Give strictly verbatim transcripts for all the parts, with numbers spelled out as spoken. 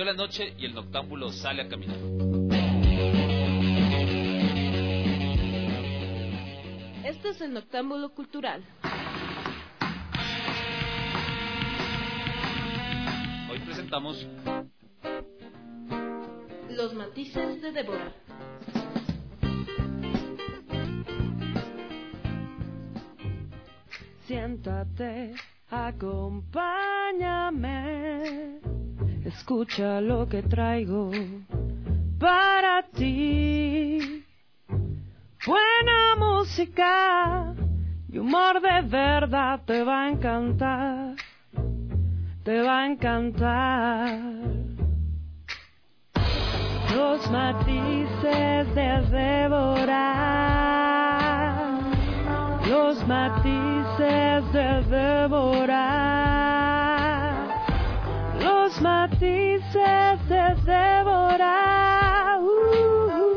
Cayó la noche y el noctámbulo sale a caminar. Este es el Noctámbulo Cultural. Hoy presentamos Los matices de Débora. Siéntate, acompáñame, escucha lo que traigo para ti. Buena música y humor de verdad te va a encantar, te va a encantar. Los matices de Débora, los matices de Débora, los matices de Débora. Uh, uh.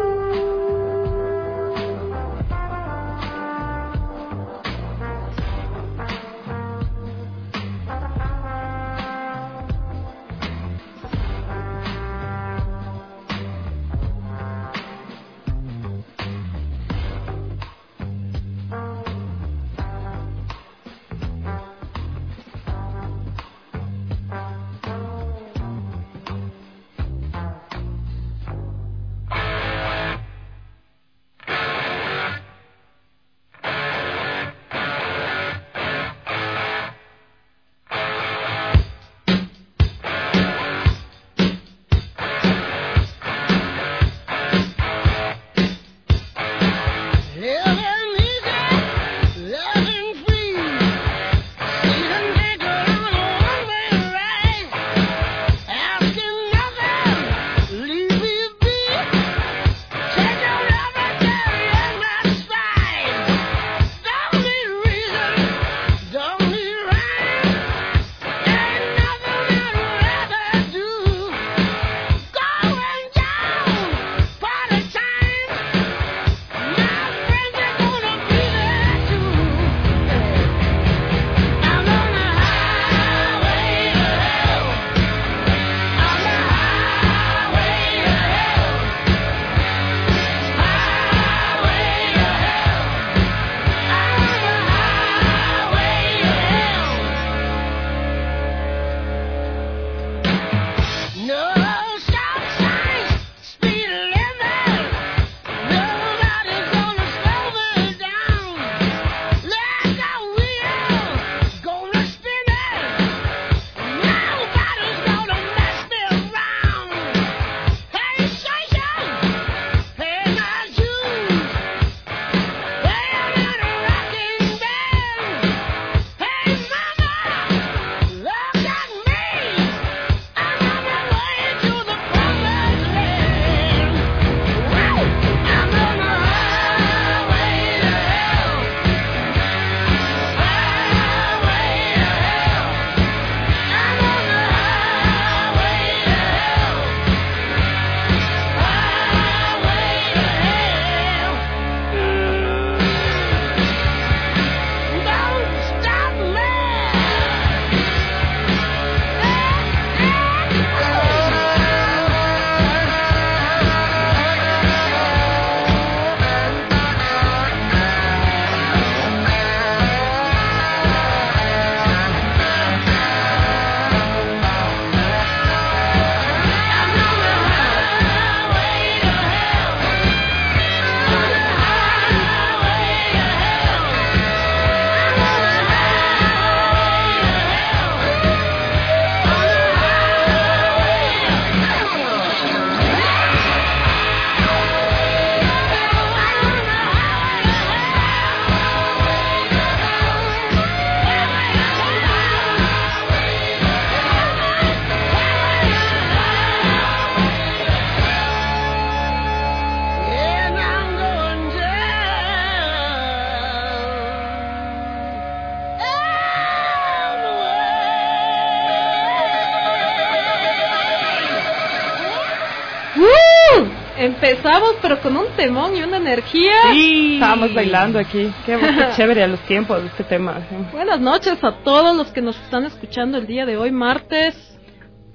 Empezamos, pero con un temón y una energía. Sí, estábamos bailando aquí. Qué, qué chévere a los tiempos de este tema. Buenas noches a todos los que nos están escuchando el día de hoy, martes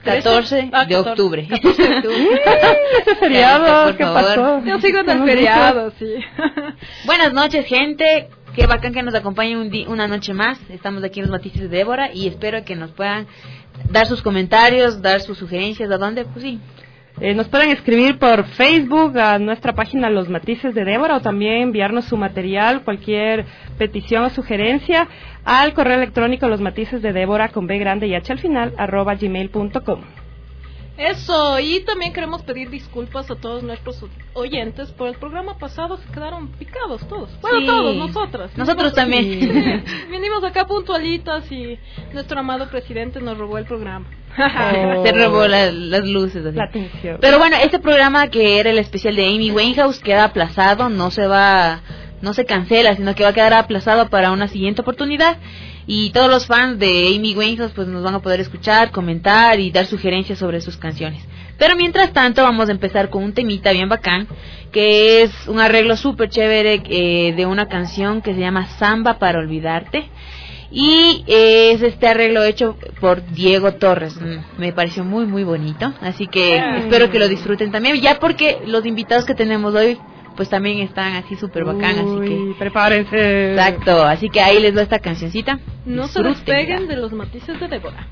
catorce Ah, de octubre. catorce de octubre. Ese feriado, Por ¿qué favor. pasó? Yo sigo en el Hemos feriado, sí. Buenas noches, gente. Qué bacán que nos acompañen un di- una noche más. Estamos aquí en los Matices de Débora y espero que nos puedan dar sus comentarios, dar sus sugerencias. ¿A dónde? Pues sí. Eh, nos pueden escribir por Facebook a nuestra página Los Matices de Débora o también enviarnos su material, cualquier petición o sugerencia al correo electrónico Los Matices de Débora con B grande y H al final arroba gmail punto com. Eso, y también queremos pedir disculpas a todos nuestros oyentes por el programa pasado, se quedaron picados todos. Bueno, Sí. todos, nosotras. Nosotros también. Sí. Vinimos acá puntualitas y nuestro amado presidente nos robó el programa. Oh. Se robó la- las luces. así. La atención. Pero bueno, este programa que era el especial de Amy Winehouse queda aplazado, no se va, no se cancela, sino que va a quedar aplazado para una siguiente oportunidad. Y todos los fans de Amy Winehouse pues nos van a poder escuchar, comentar y dar sugerencias sobre sus canciones. Pero mientras tanto vamos a empezar con un temita bien bacán, que es un arreglo súper chévere eh, de una canción que se llama Samba para olvidarte. Y eh, es este arreglo hecho por Diego Torres. Mm, me pareció muy muy bonito, así que Mm. espero que lo disfruten también, ya porque los invitados que tenemos hoy pues también están así súper bacán, así que Uy, prepárense. exacto, así que ahí les doy esta cancioncita. No se Disfrútenla. despeguen de los matices de Débora.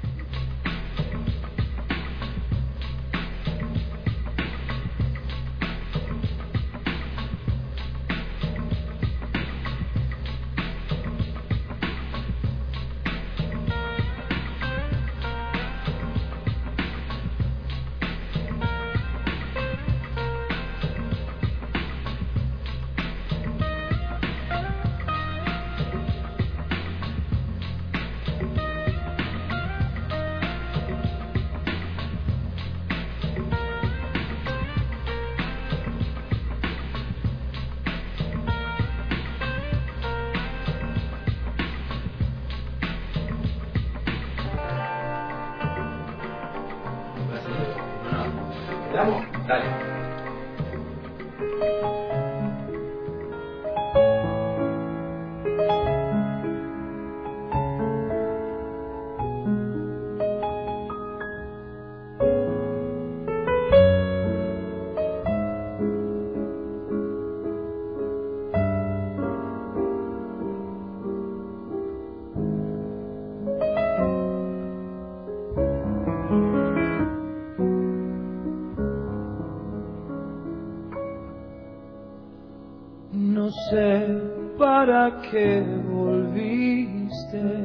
No sé para qué volviste,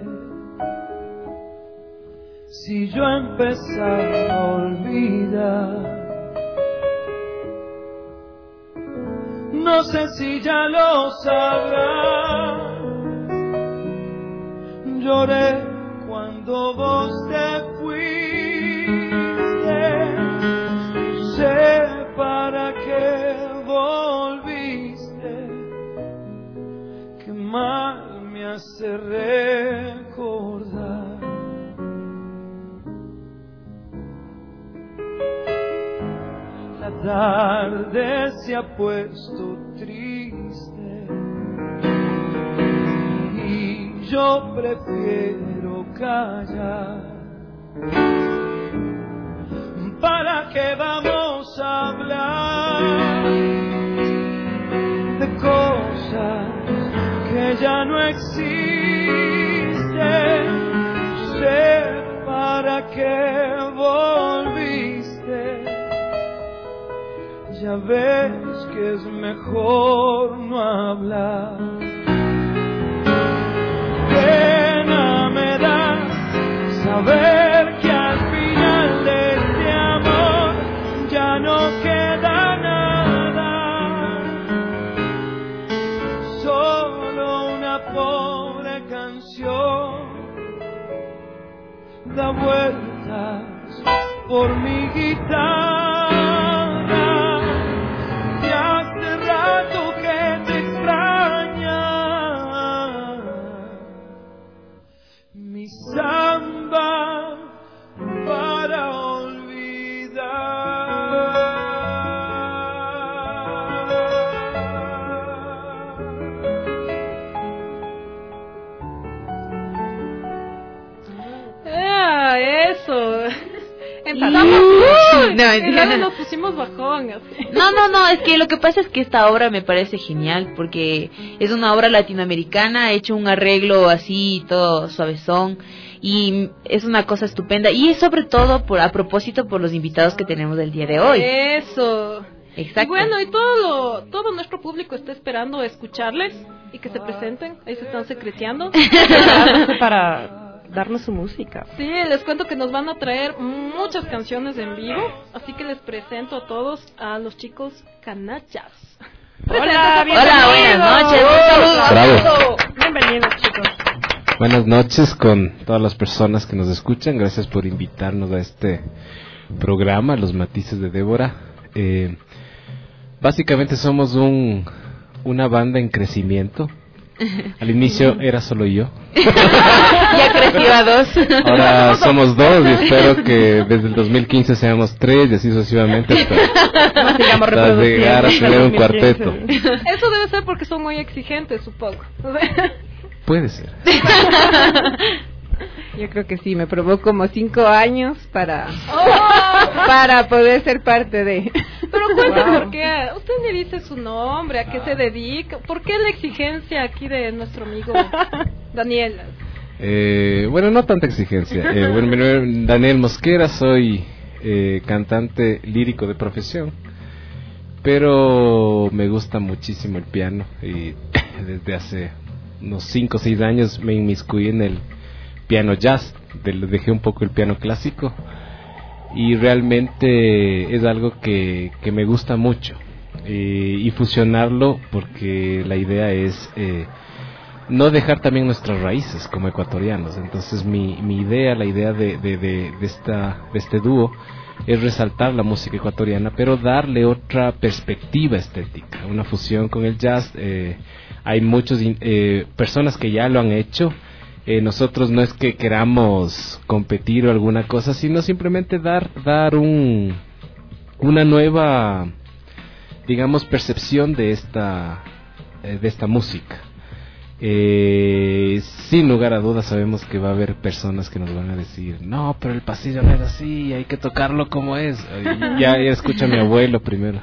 si yo empezaba a olvidar. No sé si ya lo sabrás, lloré cuando vos te fuiste. Sé para qué volviste, que mal me hace recordar. La tarde se ha puesto triste y yo prefiero callar. ¿Para qué vamos a hablar de cosas que ya no existen? Sé para qué volviste, ya ves que es mejor no hablar. Pena me da saber que al final de este amor ya no queda nada, solo una pobre canción da vueltas por mi guitarra. De hace rato que te extraña mi samba para olvidar. Ah, eso. Estamos, No, uy, y luego mentira. nos pusimos bajón, así. No, no, no, es que lo que pasa es que esta obra me parece genial porque es una obra latinoamericana, ha hecho un arreglo así, todo suavezón, y es una cosa estupenda, y es sobre todo por a propósito por los invitados que tenemos el día de hoy. Eso. Exacto. Y bueno, y todo lo, todo nuestro público está esperando escucharles y que se presenten. Ahí se están secreteando. Para darnos su música. Sí, les cuento que nos van a traer muchas canciones en vivo, así que les presento a todos a los chicos Canallas. Hola, Hola, buenas noches. Un saludo. Bravo. Bienvenidos, chicos. Buenas noches con todas las personas que nos escuchan. Gracias por invitarnos a este programa, Los Matices de Débora. Eh, básicamente somos un una banda en crecimiento. Al inicio era solo yo. Ya creció a dos. Ahora somos dos y espero que desde el dos mil quince seamos tres y así sucesivamente hasta, Nos sigamos hasta llegar a tener un cuarteto. Eso debe ser porque son muy exigentes, supongo. Puede ser. Yo creo que sí, me probó como cinco años para Oh, para poder ser parte de... pero cuéntame por qué. Usted me dice su nombre, a qué se dedica. ¿Por qué la exigencia aquí de nuestro amigo Daniel? Eh, bueno, no tanta exigencia. Eh, bueno, mi nombre es Daniel Mosquera, soy eh, cantante lírico de profesión, pero me gusta muchísimo el piano y desde hace unos cinco o seis años me inmiscuí en el piano jazz, de- dejé un poco el piano clásico y realmente es algo que, que me gusta mucho eh, y fusionarlo porque la idea es eh, no dejar también nuestras raíces como ecuatorianos. Entonces mi, mi idea, la idea de, de, de, de, esta, de este dúo es resaltar la música ecuatoriana, pero darle otra perspectiva estética, una fusión con el jazz. Eh, hay muchas eh, personas que ya lo han hecho. Eh, nosotros no es que queramos competir o alguna cosa, sino simplemente dar, dar un, una nueva, digamos, percepción de esta, eh, de esta música. Eh, sin lugar a dudas sabemos que va a haber personas que nos van a decir, no, pero el pasillo no es así, hay que tocarlo como es. Ya, ya escucha a mi abuelo primero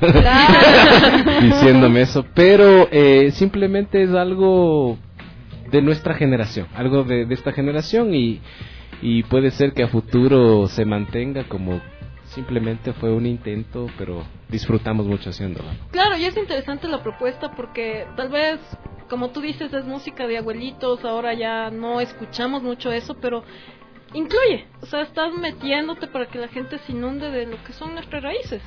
diciéndome eso, pero eh, simplemente es algo de nuestra generación, algo de, de esta generación y, y puede ser que a futuro se mantenga como simplemente fue un intento, pero disfrutamos mucho haciéndolo. Claro, y es interesante la propuesta porque tal vez, como tú dices, es música de abuelitos, ahora ya no escuchamos mucho eso, pero incluye, o sea, estás metiéndote para que la gente se inunde de lo que son nuestras raíces.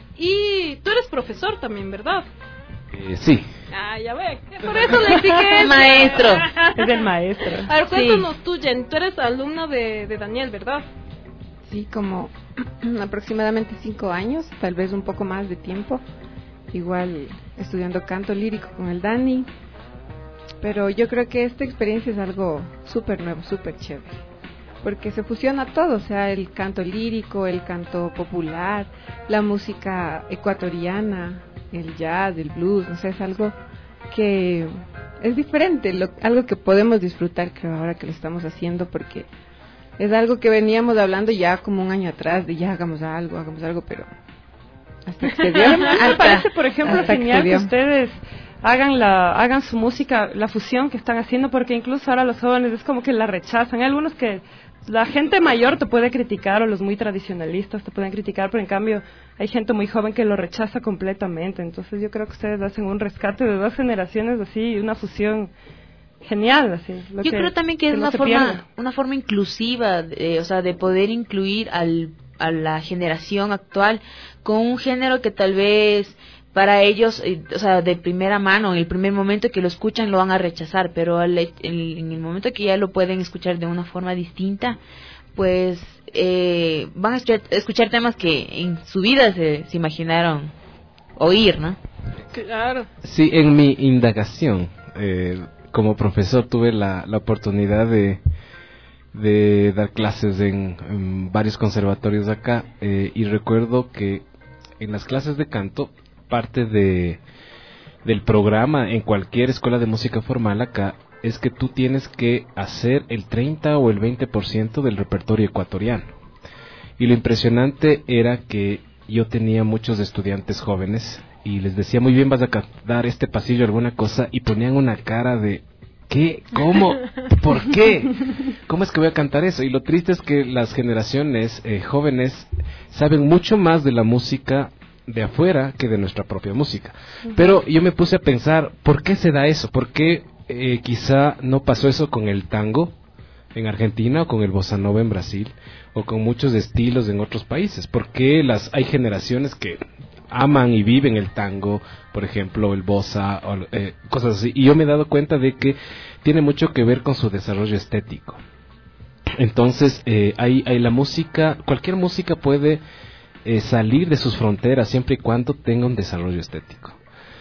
Y tú eres profesor también, ¿verdad? Eh, sí. Ah, ya ve, por eso le exigencia. Maestro. Es el maestro. A ver, cuéntanos tú, Jen, tú eres alumna de, de Daniel, ¿verdad? Sí, como aproximadamente cinco años, tal vez un poco más de tiempo. Igual estudiando canto lírico con el Dani. Pero yo creo que esta experiencia es algo súper nuevo, súper chévere. Porque se fusiona todo, o sea, el canto lírico, el canto popular, la música ecuatoriana, el jazz, el blues, no sé, es algo que es diferente, lo, algo que podemos disfrutar, creo, ahora que lo estamos haciendo, porque es algo que veníamos hablando ya como un año atrás, de ya hagamos algo, hagamos algo, pero hasta que se dio. A mí me parece, por ejemplo, hasta que genial se que dio. ustedes hagan la hagan su música, la fusión que están haciendo, porque incluso ahora los jóvenes es como que la rechazan. Hay algunos que la gente mayor te puede criticar o los muy tradicionalistas te pueden criticar, pero en cambio hay gente muy joven que lo rechaza completamente. Entonces yo creo que ustedes hacen un rescate de dos generaciones así, una fusión genial, así. Lo Yo que, creo también que es no una se forma, pierda. una forma inclusiva, eh, o sea, de poder incluir al, a la generación actual con un género que tal vez para ellos, eh, o sea, de primera mano, en el primer momento que lo escuchan lo van a rechazar, pero al, el, en el momento que ya lo pueden escuchar de una forma distinta, pues eh, van a escuchar, escuchar temas que en su vida se, se imaginaron oír, ¿no? Claro. Sí, en mi indagación eh, como profesor tuve la, la oportunidad de, de dar clases en, en varios conservatorios de acá eh, y recuerdo que en las clases de canto parte de del programa en cualquier escuela de música formal acá es que tú tienes que hacer el treinta o el veinte por ciento del repertorio ecuatoriano. Y lo impresionante era que yo tenía muchos estudiantes jóvenes y les decía, muy bien, vas a cantar este pasillo, alguna cosa, y ponían una cara de, ¿qué? ¿Cómo? ¿Por qué? ¿Cómo es que voy a cantar eso? Y lo triste es que las generaciones eh, jóvenes saben mucho más de la música de afuera que de nuestra propia música. Uh-huh. Pero yo me puse a pensar, ¿por qué se da eso? ¿Por qué eh, quizá no pasó eso con el tango en Argentina o con el bossa nova en Brasil o con muchos estilos en otros países? ¿Por qué las, hay generaciones que aman y viven el tango, por ejemplo, el bossa, o, eh, cosas así? Y yo me he dado cuenta de que tiene mucho que ver con su desarrollo estético. Entonces, eh, hay, hay la música, cualquier música puede eh, salir de sus fronteras siempre y cuando tenga un desarrollo estético.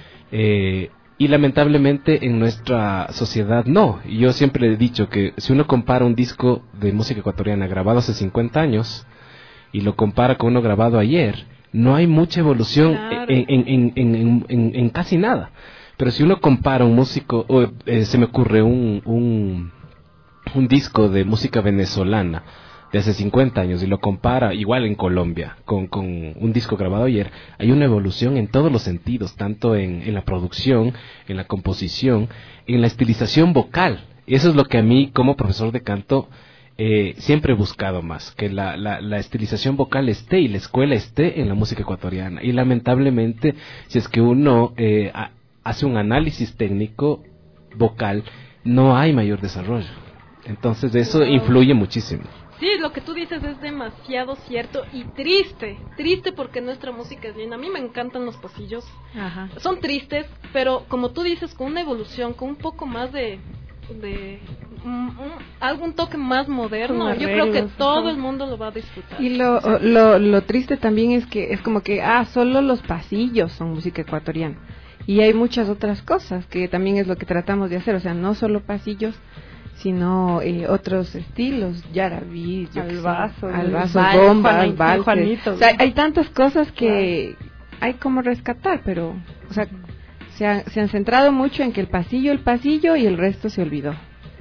Eh, y lamentablemente en nuestra sociedad no. Y yo siempre he dicho que si uno compara un disco de música ecuatoriana grabado hace cincuenta años y lo compara con uno grabado ayer, no hay mucha evolución, claro, en, en, en, en, en, en casi nada. Pero si uno compara un músico, o, eh, se me ocurre un, un, un disco de música venezolana de hace cincuenta años y lo compara igual en Colombia con, con un disco grabado ayer, hay una evolución en todos los sentidos, tanto en, en la producción, en la composición, en la estilización vocal. Y eso es lo que a mí como profesor de canto Eh, siempre he buscado más, que la, la, la estilización vocal esté y la escuela esté en la música ecuatoriana. Y lamentablemente, si es que uno eh, a, hace un análisis técnico vocal, no hay mayor desarrollo. Entonces eso influye muchísimo. Sí, lo que tú dices es demasiado cierto y triste, triste porque nuestra música es linda. A mí me encantan los pasillos, Ajá. son tristes, pero como tú dices, con una evolución, con un poco más de... de un, un, algún toque más moderno, arreglos, yo creo que todo ¿no? el mundo lo va a disfrutar. Y lo, lo, lo triste también es que es como que, ah, solo los pasillos son música ecuatoriana. Y hay muchas otras cosas que también es lo que tratamos de hacer, o sea, no solo pasillos, sino eh, otros estilos, yarabí, albazo, albazo, bombas, valses. O sea, hay tantas cosas que claro. hay como rescatar, pero, o sea, se, ha, se han centrado mucho en que el pasillo, el pasillo y el resto se olvidó.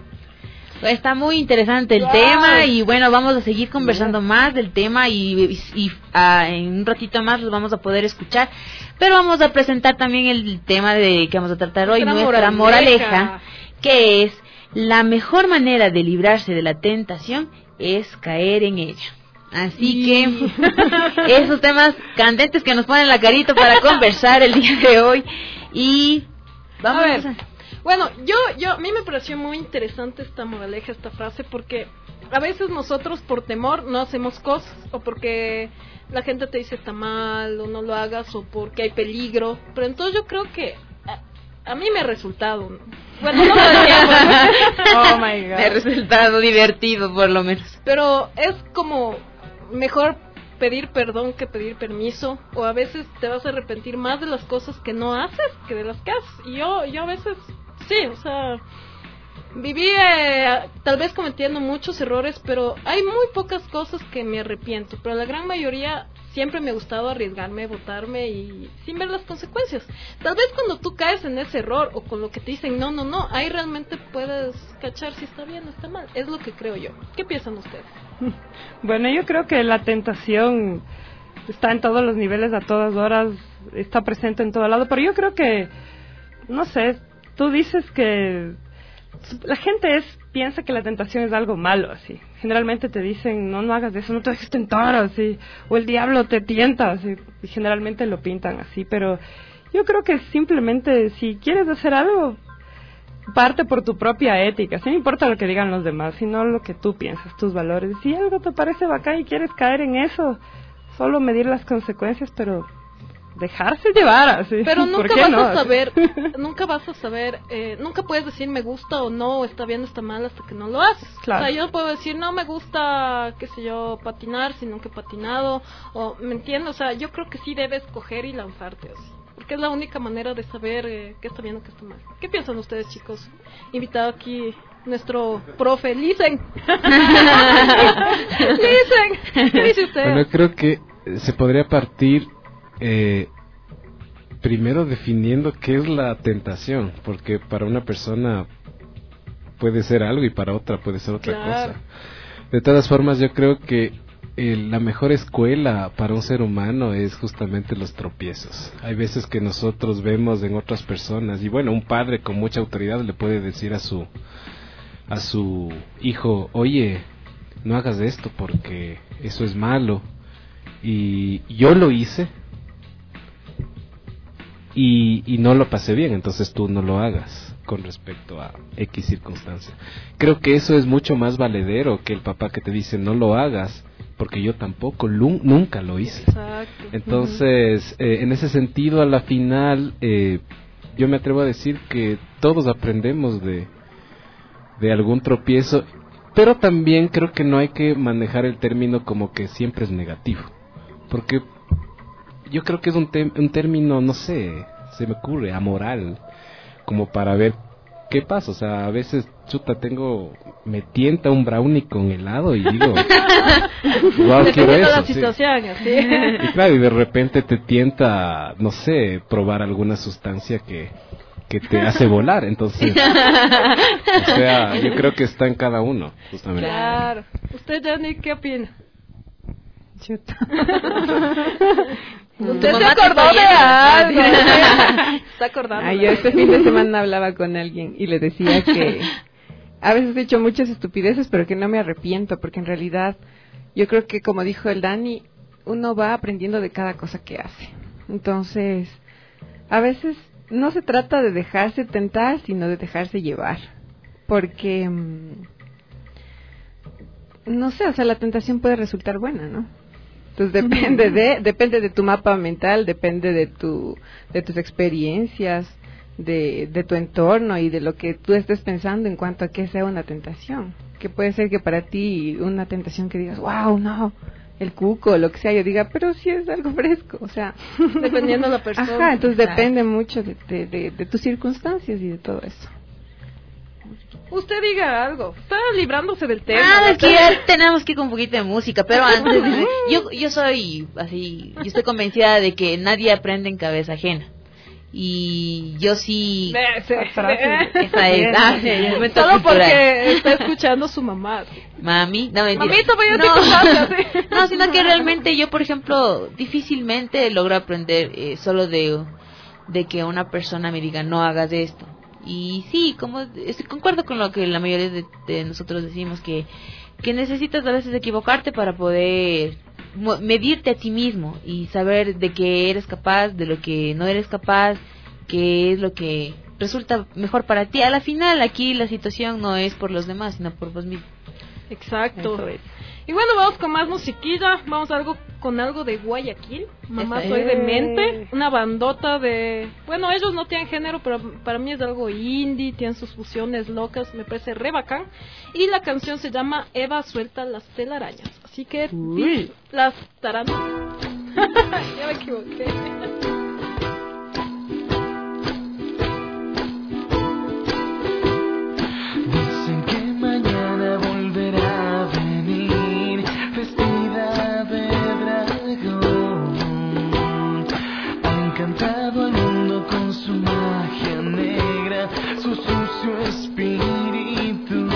Está muy interesante el wow. tema y bueno, vamos a seguir conversando yeah. más del tema y, y, y uh, en un ratito más los vamos a poder escuchar, pero vamos a presentar también el tema de que vamos a tratar hoy, nuestra, nuestra moraleja, moraleja, que es la mejor manera de librarse de la tentación es caer en ella. Así y... que esos temas candentes que nos ponen la carita para conversar el día de hoy y vamos a ver. A... Bueno, yo, yo, a mí me pareció muy interesante esta moraleja, esta frase, porque a veces nosotros por temor no hacemos cosas, o porque la gente te dice está mal, o no lo hagas, o porque hay peligro, pero entonces yo creo que a, a mí me ha resultado, bueno, no lo decía, oh my God, me ha resultado divertido por lo menos, pero es como mejor pedir perdón que pedir permiso, o a veces te vas a arrepentir más de las cosas que no haces que de las que haces, y yo, yo a veces... Sí, o sea, viví eh, tal vez cometiendo muchos errores, pero hay muy pocas cosas que me arrepiento, pero la gran mayoría siempre me ha gustado arriesgarme, botarme y sin ver las consecuencias. Tal vez cuando tú caes en ese error o con lo que te dicen no, no, no, ahí realmente puedes cachar si está bien o está mal, es lo que creo yo. ¿Qué piensan ustedes? Bueno, yo creo que la tentación está en todos los niveles, a todas horas, está presente en todo lado, pero yo creo que, no sé, tú dices que la gente es piensa que la tentación es algo malo, así. Generalmente te dicen, no, no hagas eso, no te dejes tentar, así. O el diablo te tienta, así. Y generalmente lo pintan así, pero yo creo que simplemente si quieres hacer algo, parte por tu propia ética. Sí, no importa lo que digan los demás, sino lo que tú piensas, tus valores. Si algo te parece bacán y quieres caer en eso, solo medir las consecuencias, pero... dejarse llevar así. Pero nunca vas no? a saber, nunca vas a saber, eh, nunca puedes decir me gusta o no, o está bien o está mal hasta que no lo haces. Claro. O sea, yo no puedo decir no me gusta, qué sé yo, patinar, si nunca he patinado, o me entiendo, o sea, yo creo que sí debes coger y lanzarte así, porque es la única manera de saber eh, qué está bien o qué está mal. ¿Qué piensan ustedes, chicos? Invitado aquí nuestro profe, Lisen. Lisen, ¿qué dice usted? Bueno, creo que se podría partir Eh, primero definiendo qué es la tentación, porque para una persona puede ser algo y para otra puede ser otra claro. cosa. De todas formas, yo creo que el, la mejor escuela para un ser humano es justamente los tropiezos. Hay veces que nosotros vemos en otras personas, y bueno, un padre con mucha autoridad le puede decir a su a su hijo, oye, no hagas esto porque eso es malo. Y yo lo hice y, y no lo pasé bien, entonces tú no lo hagas con respecto a X circunstancia. Creo que eso es mucho más valedero que el papá que te dice no lo hagas, porque yo tampoco, lu- nunca lo hice. Exacto. Entonces, eh, en ese sentido, a la final, eh, yo me atrevo a decir que todos aprendemos de, de algún tropiezo, pero también creo que no hay que manejar el término como que siempre es negativo, porque yo creo que es un, te- un término, no sé, se me ocurre, amoral, como para ver qué pasa. O sea, a veces, chuta, tengo, me tienta un brownie con helado y digo, wow, quiero Dependiendo eso. la Sí. situación, así. Y claro, y de repente te tienta, no sé, probar alguna sustancia que, que te hace volar. Entonces, o sea, yo creo que está en cada uno, justamente. Claro. ¿Usted, Jenny, qué opina? Chuta. Usted Tu se mamá te acordó de está algo. yendo. ¿sí? Está acordando. Ah, de yo algo. este fin de semana hablaba con alguien y le decía que a veces he hecho muchas estupideces, pero que no me arrepiento, porque en realidad yo creo que, como dijo el Dani, uno va aprendiendo de cada cosa que hace. Entonces, a veces no se trata de dejarse tentar, sino de dejarse llevar, porque mm, no sé, o sea, la tentación puede resultar buena, ¿no? Entonces depende de depende de tu mapa mental, depende de tu de tus experiencias, de, de tu entorno y de lo que tú estés pensando en cuanto a que sea una tentación. Que puede ser que para ti una tentación que digas, wow, no, el cuco, lo que sea, yo diga, pero si es algo fresco, o sea, Dependiendo de la persona. ajá, entonces Exacto. depende mucho de, de, de, de tus circunstancias y de todo eso. Usted diga algo. Está librándose del tema. Ah, ¿no? es que ya tenemos que ir con un poquito de música, pero antes, yo, yo soy así, yo estoy convencida de que nadie aprende en cabeza ajena. Y yo sí... Ve, se- frase. ve. Esa es, ah, sí, el momento Solo cultural. porque está escuchando a su mamá. Mami, no mentira. Mamita, voy a no. te contaste, así. No, sino que realmente yo, por ejemplo, difícilmente logro aprender eh, solo de, de que una persona me diga no hagas esto. Y sí, como estoy, concuerdo con lo que la mayoría de, de nosotros decimos, que, que necesitas a veces equivocarte para poder mo- medirte a ti mismo y saber de qué eres capaz, de lo que no eres capaz, qué es lo que resulta mejor para ti. A la final, aquí la situación no es por los demás, sino por vos mismo. Exacto. Eso es. Y bueno, vamos con más musiquilla. Vamos a algo con algo de Guayaquil. Mamá, Esa soy es. de mente. Una bandota de... Bueno, ellos no tienen género, pero para mí es algo indie. Tienen sus fusiones locas. Me parece re bacán. Y la canción se llama Eva suelta las telarañas. Así que... Uy. Las tarantas. Ya me equivoqué. Dicen que mañana volverá a venir vestida de dragón. Ha encantado al mundo con su magia negra, su sucio espíritu.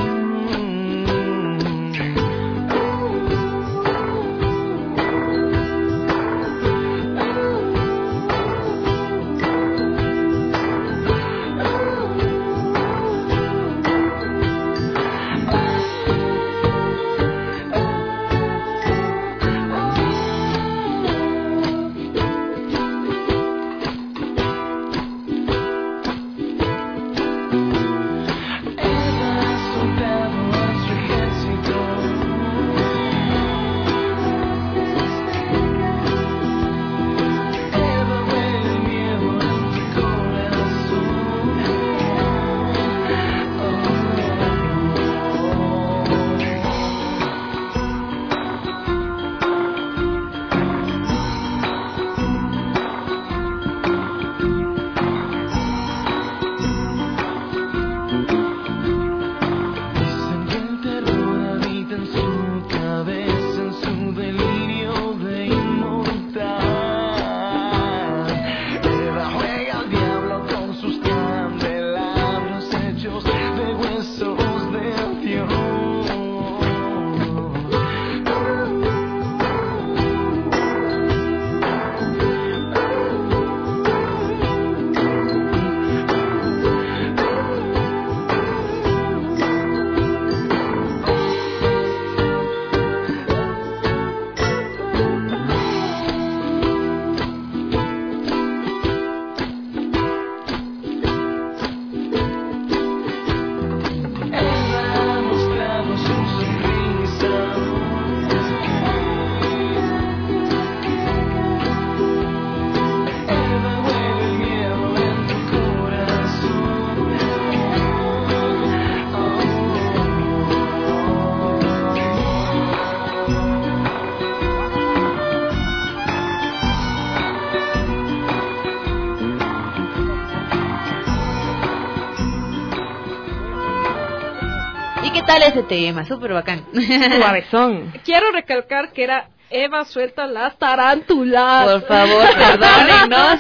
¿qué tal ese tema? Súper bacán. Suavezón. Quiero recalcar que era Eva suelta las tarántulas. Por favor, perdónennos.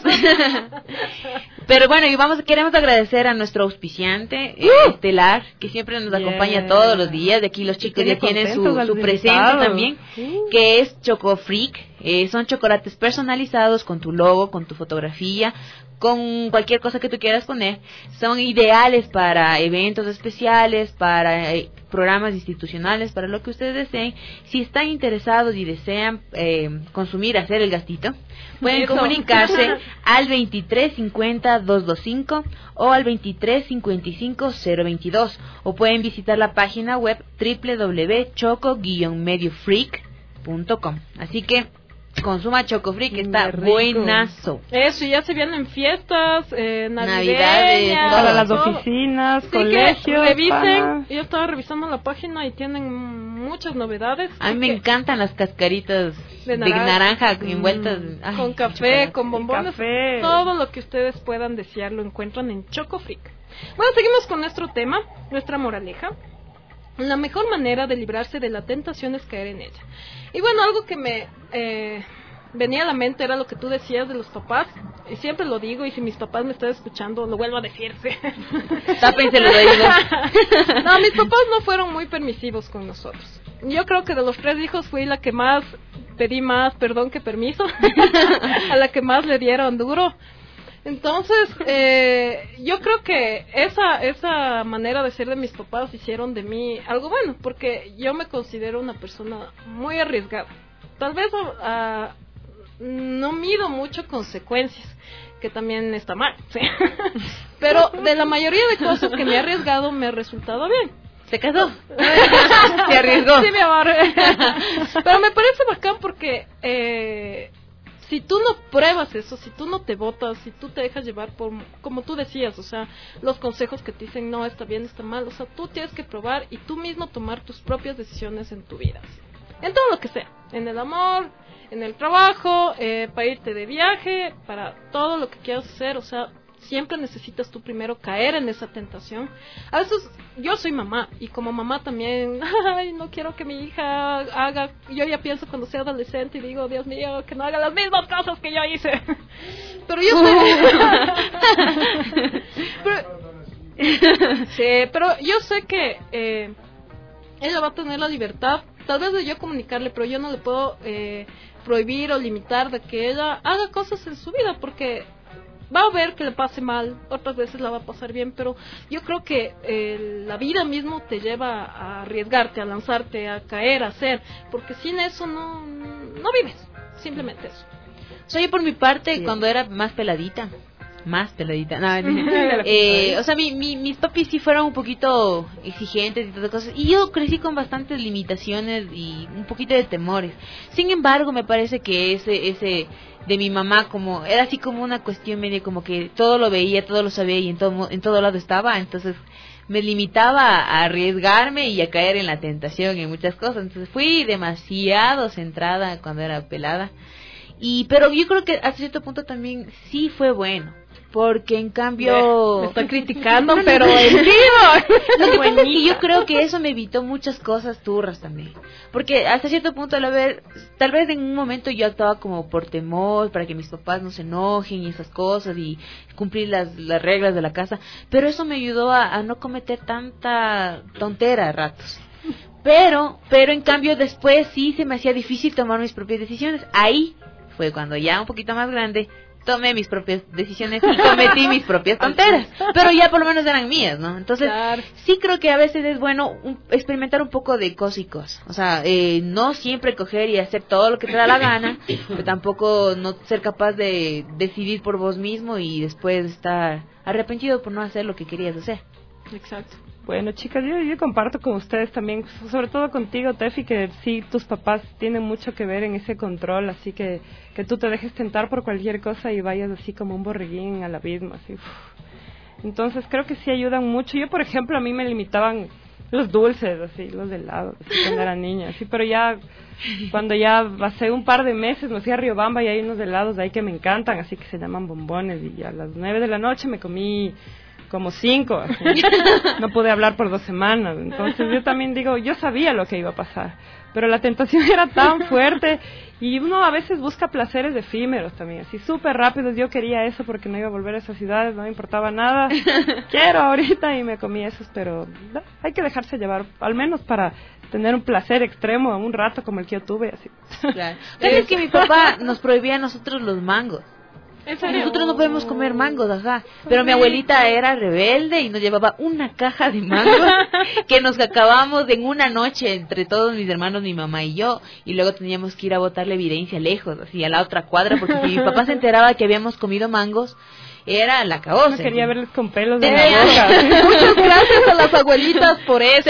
Pero bueno, y vamos, queremos agradecer a nuestro auspiciante eh, uh, estelar, que siempre nos yeah. acompaña todos los días. De aquí los chicos ya tienen su, su presente también, uh. que es Choco Freak. Eh, son chocolates personalizados con tu logo, con tu fotografía, con cualquier cosa que tú quieras poner. Son ideales para eventos especiales, para eh, programas institucionales, para lo que ustedes deseen. Si están interesados y desean eh, consumir, hacer el gastito, pueden Eso. comunicarse al veintitrés cincuenta doscientos veinticinco o al veintitrés cincuenta y cinco cero veintidós, o pueden visitar la página web doble u doble u doble u punto choco guion medio freak punto com. Así que consuma Choco Freak, que está buenazo. Eso, ya se vienen fiestas, eh, Navidades, navideñas, para las todo. oficinas, Así colegios. que revisen, para... yo estaba revisando la página y tienen muchas novedades. A mí me que, encantan las cascaritas de de naranja, naranja mm, envueltas ay, con café, chocolate. con bombones, café. todo lo que ustedes puedan desear lo encuentran en Choco Freak. Bueno, seguimos con nuestro tema, nuestra moraleja. La mejor manera de librarse de la tentación es caer en ella. Y bueno, algo que me eh, venía a la mente era lo que tú decías de los papás, y siempre lo digo, y si mis papás me están escuchando, lo vuelvo a decirse. Tápense los oídos. No, mis papás no fueron muy permisivos con nosotros. Yo creo que de los tres hijos fui la que más pedí más perdón que permiso, a la que más le dieron duro. Entonces, eh, yo creo que esa esa manera de ser de mis papás hicieron de mí algo bueno, porque yo me considero una persona muy arriesgada. Tal vez uh, no mido mucho consecuencias, que también está mal, ¿sí? Pero de la mayoría de cosas que me he arriesgado me ha resultado bien. ¿Se casó? Se arriesgó. Sí, mi amor. Pero me parece bacán porque... Eh, si tú no pruebas eso, si tú no te botas, si tú te dejas llevar por, como tú decías, o sea, los consejos que te dicen, no, está bien, está mal, o sea, tú tienes que probar y tú mismo tomar tus propias decisiones en tu vida, en todo lo que sea, en el amor, en el trabajo, eh, para irte de viaje, para todo lo que quieras hacer, o sea, siempre necesitas tú primero caer en esa tentación. A veces yo soy mamá y como mamá también, ay, no quiero que mi hija haga, yo ya pienso cuando sea adolescente y digo, Dios mío, que no haga las mismas cosas que yo hice. Pero yo sé, pero, sí, pero yo sé que eh, ella va a tener la libertad, tal vez de yo comunicarle, pero yo no le puedo eh, prohibir o limitar de que ella haga cosas en su vida, porque va a ver que le pase mal, otras veces la va a pasar bien, pero yo creo que eh, la vida mismo te lleva a arriesgarte, a lanzarte, a caer, a hacer, porque sin eso no, no vives, simplemente eso. Soy yo por mi parte, sí. Cuando era más peladita, más peladita, no, eh, o sea, mi, mi, mis papis sí fueron un poquito exigentes y todas cosas, y yo crecí con bastantes limitaciones y un poquito de temores. Sin embargo, me parece que ese ese de mi mamá como era así como una cuestión medio como que todo lo veía, todo lo sabía y en todo en todo lado estaba, entonces me limitaba a arriesgarme y a caer en la tentación y muchas cosas. Entonces fui demasiado centrada cuando era pelada. Y pero yo creo que hasta cierto punto también sí fue bueno, porque en cambio me está criticando, pero en vivo. Lo que pasa es que yo creo que eso me evitó muchas cosas turras también, porque hasta cierto punto al haber, tal vez en un momento yo actuaba como por temor, para que mis papás no se enojen y esas cosas y cumplir las, las reglas de la casa, pero eso me ayudó a, a no cometer tanta tontera a ratos. Pero, pero en cambio después sí se me hacía difícil tomar mis propias decisiones. Ahí fue cuando ya un poquito más grande tomé mis propias decisiones y cometí mis propias tonteras, pero ya por lo menos eran mías, ¿no? Entonces, claro, sí creo que a veces es bueno un, experimentar un poco de cosas y cosas, o sea, eh, no siempre coger y hacer todo lo que te da la gana, pero tampoco no ser capaz de decidir por vos mismo y después estar arrepentido por no hacer lo que querías hacer. Exacto. Bueno, chicas, yo, yo comparto con ustedes también, sobre todo contigo, Tefi, que sí, tus papás tienen mucho que ver en ese control, así que que tú te dejes tentar por cualquier cosa y vayas así como un borreguín al abismo, así. Uf. Entonces creo que sí ayudan mucho. Yo, por ejemplo, a mí me limitaban los dulces, así, los helados, así, cuando era niña, así, pero ya, cuando ya hace un par de meses me fui a Riobamba y hay unos helados de ahí que me encantan, así que se llaman bombones, y ya a las nueve de la noche me comí como cinco, así. No pude hablar por dos semanas. Entonces yo también digo, yo sabía lo que iba a pasar, pero la tentación era tan fuerte y uno a veces busca placeres efímeros también, así súper rápidos. Yo quería eso porque no iba a volver a esas ciudades, no me importaba nada. Quiero ahorita y me comí esos, pero no, hay que dejarse llevar, al menos para tener un placer extremo un rato como el que yo tuve, así. Claro. Es que mi papá nos prohibía a nosotros los mangos. Nosotros no podemos comer mangos, ajá. Pero mi abuelita era rebelde y nos llevaba una caja de mangos que nos acabamos en una noche entre todos mis hermanos, mi mamá y yo. Y luego teníamos que ir a botarle evidencia lejos, así a la otra cuadra, porque si mi papá se enteraba que habíamos comido mangos, era la caosa. No quería verles con pelos Sí. en la boca. Muchas gracias a las abuelitas por eso.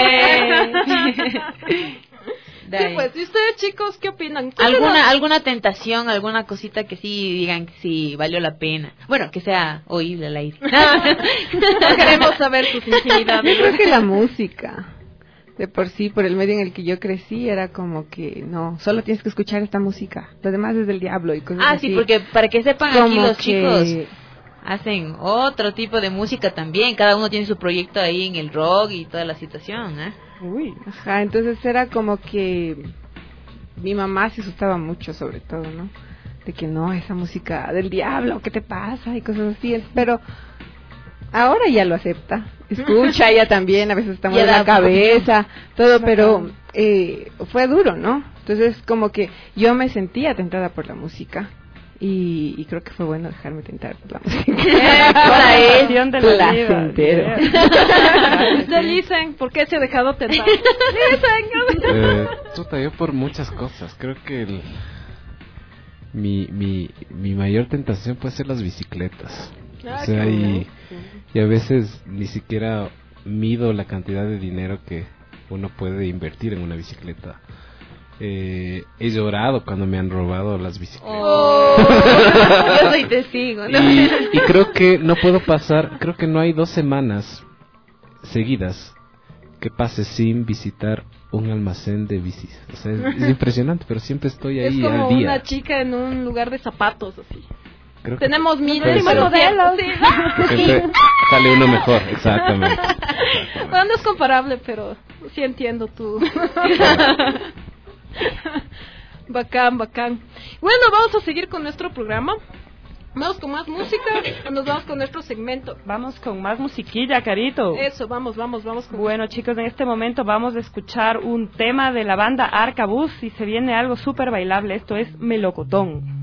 De Sí, ahí. pues, ¿y ustedes, chicos, qué opinan? ¿Cuál ¿Alguna, era? alguna tentación, alguna cosita que sí digan que sí valió la pena? Bueno, que sea oíble al aire. No queremos saber sus intimidades. Yo creo que la música, de por sí, por el medio en el que yo crecí, era como que, no, solo tienes que escuchar esta música, lo demás es del diablo y cosas Ah, así. sí, porque para que sepan aquí Como los que- chicos hacen otro tipo de música también. Cada uno tiene su proyecto ahí en el rock y toda la situación, ¿eh? Uy, Ajá, entonces era como que mi mamá se asustaba mucho, sobre todo, ¿no? De que no, esa música del diablo, ¿qué te pasa? Y cosas así, pero ahora ya lo acepta, escucha ella también, a veces está Ya en da la cabeza, todo, pero eh, fue duro, ¿no? Entonces como que yo me sentía tentada por la música. Y, y creo que fue bueno dejarme tentar por la música. la edición de la vida. Placentero. Le dicen, ¿por qué se ha dejado tentar? Eh, chuta, yo por muchas cosas. Creo que el, mi, mi, mi mayor tentación puede ser las bicicletas. Ah, O sea, qué y, y a veces ni siquiera mido la cantidad de dinero que uno puede invertir en una bicicleta. Eh, he llorado cuando me han robado las bicicletas. Oh, yo soy testigo, ¿no? Y, y creo que no puedo pasar, creo que no hay dos semanas seguidas que pase sin visitar un almacén de bicis. O sea, es, es impresionante, pero siempre estoy Es ahí como al día. una chica en un lugar de zapatos, así. Creo que Tenemos miles puede de ser. modelos. Sí. que siempre sale uno mejor, exactamente. Bueno, no es comparable, pero sí entiendo tú. Bacán, bacán. Bueno, vamos a seguir con nuestro programa. Vamos con más música o nos vamos con nuestro segmento. Vamos con más musiquilla, Carito. Eso, vamos, vamos, vamos con... Bueno, chicos, en este momento vamos a escuchar un tema de la banda Arcabuz y se viene algo súper bailable. Esto es Melocotón.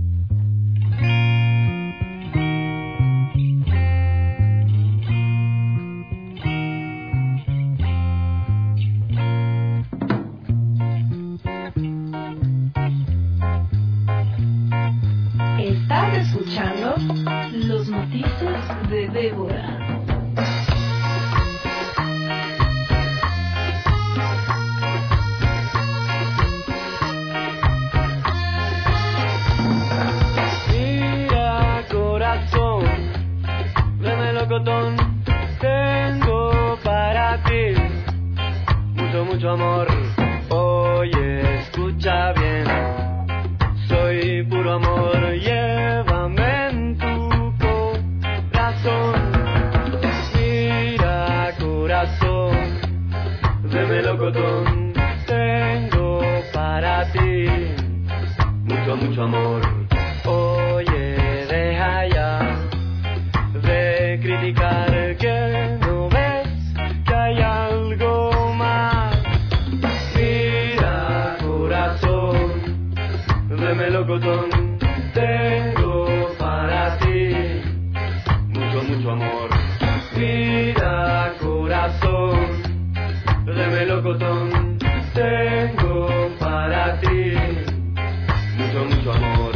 Estás escuchando Los Matices de Débora. Mira, corazón, de melocotón, tengo para ti mucho, mucho amor. Oye, escucha bien, soy puro amor, llévame en tu corazón. Mira, corazón, de melocotón, tengo para ti mucho, mucho amor. Oye, deja ya de criticar, que no ves que hay algo más. Mira, corazón, de melocotón, tengo para ti mucho, mucho amor. Mira, corazón, de melocotón, tengo para ti mucho, mucho amor.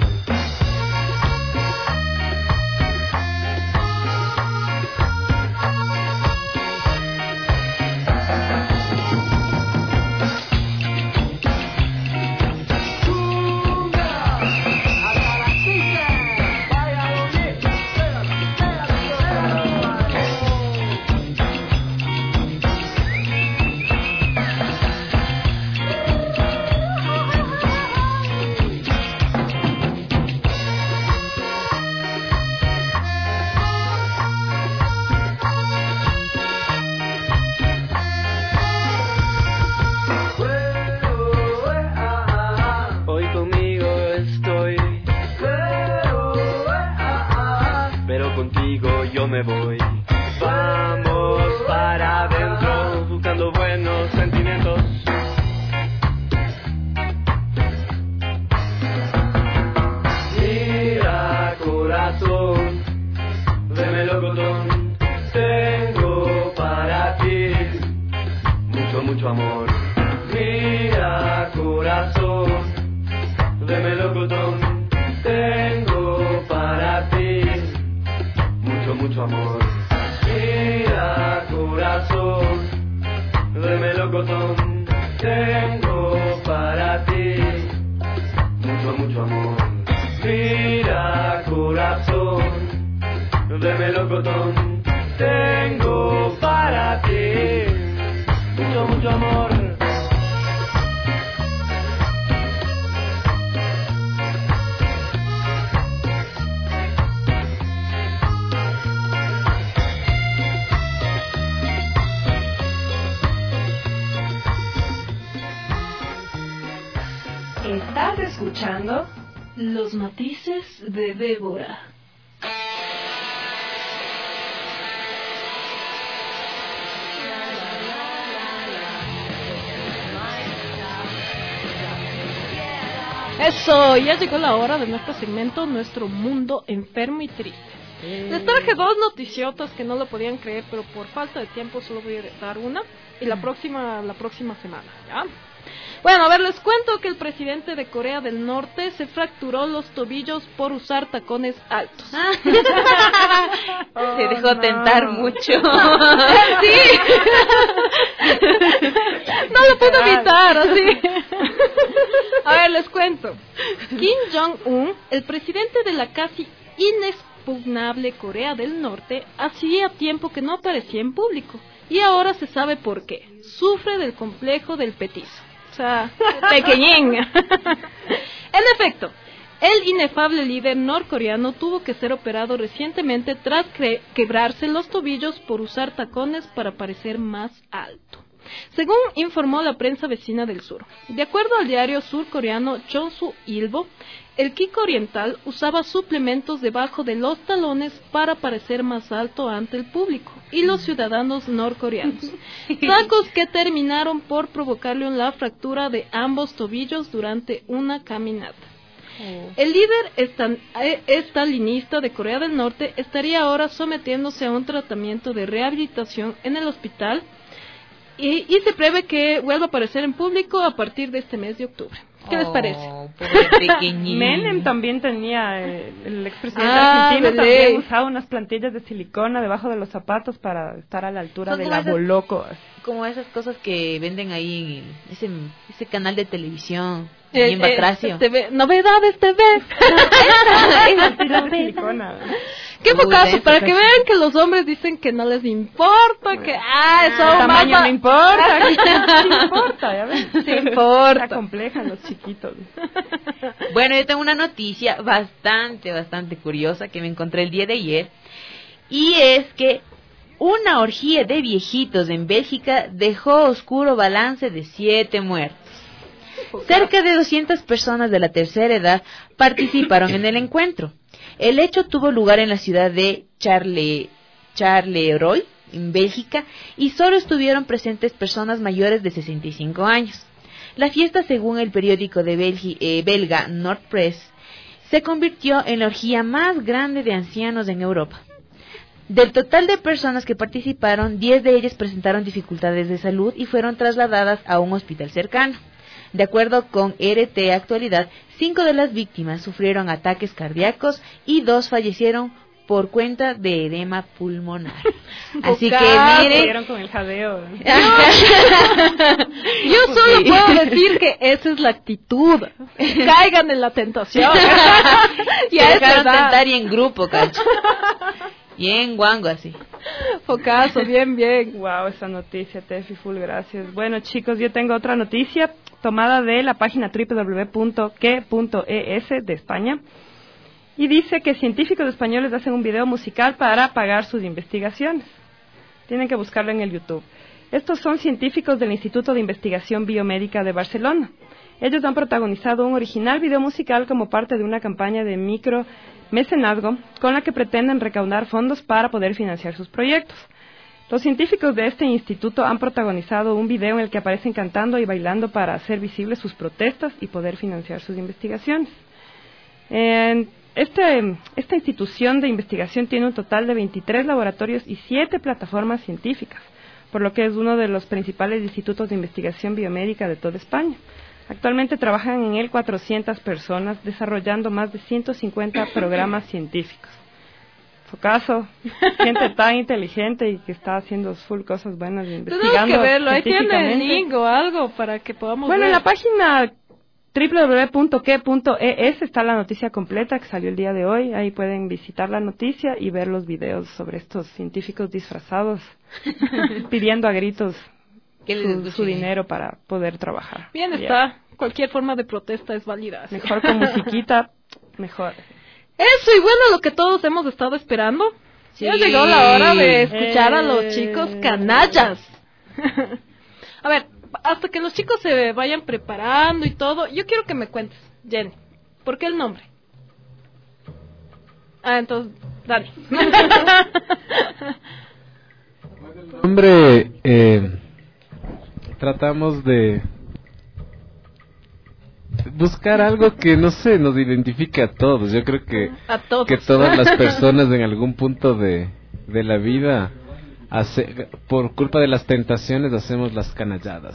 buscando buenos sentimientos. Mira, corazón, de melocotón, tengo para ti mucho, mucho amor. Mira, corazón, de melocotón, tengo para ti mucho, mucho amor. Mira, corazón, de melocotón, tengo para ti mucho, mucho amor. Mira, corazón, de melocotón, tengo para ti mucho, mucho amor. Estás escuchando Los Matices de Débora. Eso, ya llegó la hora de nuestro segmento Nuestro Mundo Enfermo y Triste. Les traje dos noticiotas que no lo podían creer, pero por falta de tiempo solo voy a dar una y la próxima la próxima semana, ¿ya? Bueno, a ver, les cuento que el presidente de Corea del Norte se fracturó los tobillos por usar tacones altos. Se dejó tentar mucho. Sí. No lo puedo evitar, así. A ver, les cuento. Kim Jong-un, el presidente de la casi inexpugnable Corea del Norte, hacía tiempo que no aparecía en público. Y ahora se sabe por qué. Sufre del complejo del petizo. O sea, pequeñín. En efecto, el inefable líder norcoreano tuvo que ser operado recientemente tras cre- quebrarse los tobillos por usar tacones para parecer más alto, según informó la prensa vecina del sur. De acuerdo al diario surcoreano Chosu Ilbo, el Kiko Oriental usaba suplementos debajo de los talones para parecer más alto ante el público y los ciudadanos norcoreanos. Sacos que terminaron por provocarle una fractura de ambos tobillos durante una caminata. El líder estan- eh, estalinista de Corea del Norte estaría ahora sometiéndose a un tratamiento de rehabilitación en el hospital y, y se prevé que vuelva a aparecer en público a partir de este mes de octubre. ¿Qué les parece? Menem también tenía, eh, el expresidente Ah, argentino de también ley. usaba unas plantillas de silicona debajo de los zapatos para estar a la altura Son del como esas- aboloco. Como esas cosas que venden ahí en el- ese, ese canal de televisión, Eh, ahí en Batracio. eh, T V, novedades T V. Plantillas de silicona. Qué Muy focazo, denso, para casi. que vean que los hombres dicen que no les importa, que ah, El eso más tamaño va- no importa, no importa, ya ves. Sí importa. Está compleja los chiquitos. Bueno, yo tengo una noticia bastante, bastante curiosa que me encontré el día de ayer. Y es que una orgía de viejitos en Bélgica dejó oscuro balance de siete muertos. Cerca de doscientas personas de la tercera edad participaron en el encuentro. El hecho tuvo lugar en la ciudad de Charle, Charleroi, en Bélgica, y solo estuvieron presentes personas mayores de sesenta y cinco años. La fiesta, según el periódico de Belgi, eh, belga Nord Press, se convirtió en la orgía más grande de ancianos en Europa. Del total de personas que participaron, diez de ellas presentaron dificultades de salud y fueron trasladadas a un hospital cercano. De acuerdo con R T Actualidad, cinco de las víctimas sufrieron ataques cardíacos y dos fallecieron por cuenta de edema pulmonar. Así que miren, Murieron con el jadeo. Yo solo puedo decir que esa es la actitud. Caigan en la tentación. se Ya es dejaron verdad. tentar y en grupo, cacho. Y en guango así. Focazo, bien, bien. Wow, esa noticia, Tefi, full gracias. Bueno, chicos, yo tengo otra noticia tomada de la página doble u doble u doble u punto que punto e s de España. Y dice que científicos españoles hacen un video musical para pagar sus investigaciones. Tienen que buscarlo en el YouTube. Estos son científicos del Instituto de Investigación Biomédica de Barcelona. Ellos han protagonizado un original video musical como parte de una campaña de micromecenazgo con la que pretenden recaudar fondos para poder financiar sus proyectos. Los científicos de este instituto han protagonizado un video en el que aparecen cantando y bailando para hacer visibles sus protestas y poder financiar sus investigaciones. En este, esta institución de investigación tiene un total de veintitrés laboratorios y siete plataformas científicas, por lo que es uno de los principales institutos de investigación biomédica de toda España. Actualmente trabajan en él cuatrocientas personas, desarrollando más de ciento cincuenta programas científicos. Focazo, gente tan inteligente y que está haciendo full cosas buenas, investigando. Tenemos que verlo, ahí tiene el científicamente. link o algo para que podamos Bueno, ver. en la página doble u doble u doble u punto que punto e s está la noticia completa que salió el día de hoy. Ahí pueden visitar la noticia y ver los videos sobre estos científicos disfrazados pidiendo a gritos su, su dinero para poder trabajar. Bien Yeah. está, cualquier forma de protesta es válida. Mejor con musiquita, mejor. Eso, y bueno, lo que todos hemos estado esperando. Sí. Ya llegó la hora de escuchar a los Eh. chicos canallas. A ver, hasta que los chicos se vayan preparando y todo, yo quiero que me cuentes, Jenny, ¿por qué el nombre? Ah, entonces, Dani. Hombre, eh, tratamos de buscar algo que, no sé, nos identifique a todos. Yo creo que, A todos. que todas las personas en algún punto de, de la vida, hace, por culpa de las tentaciones, hacemos las canalladas.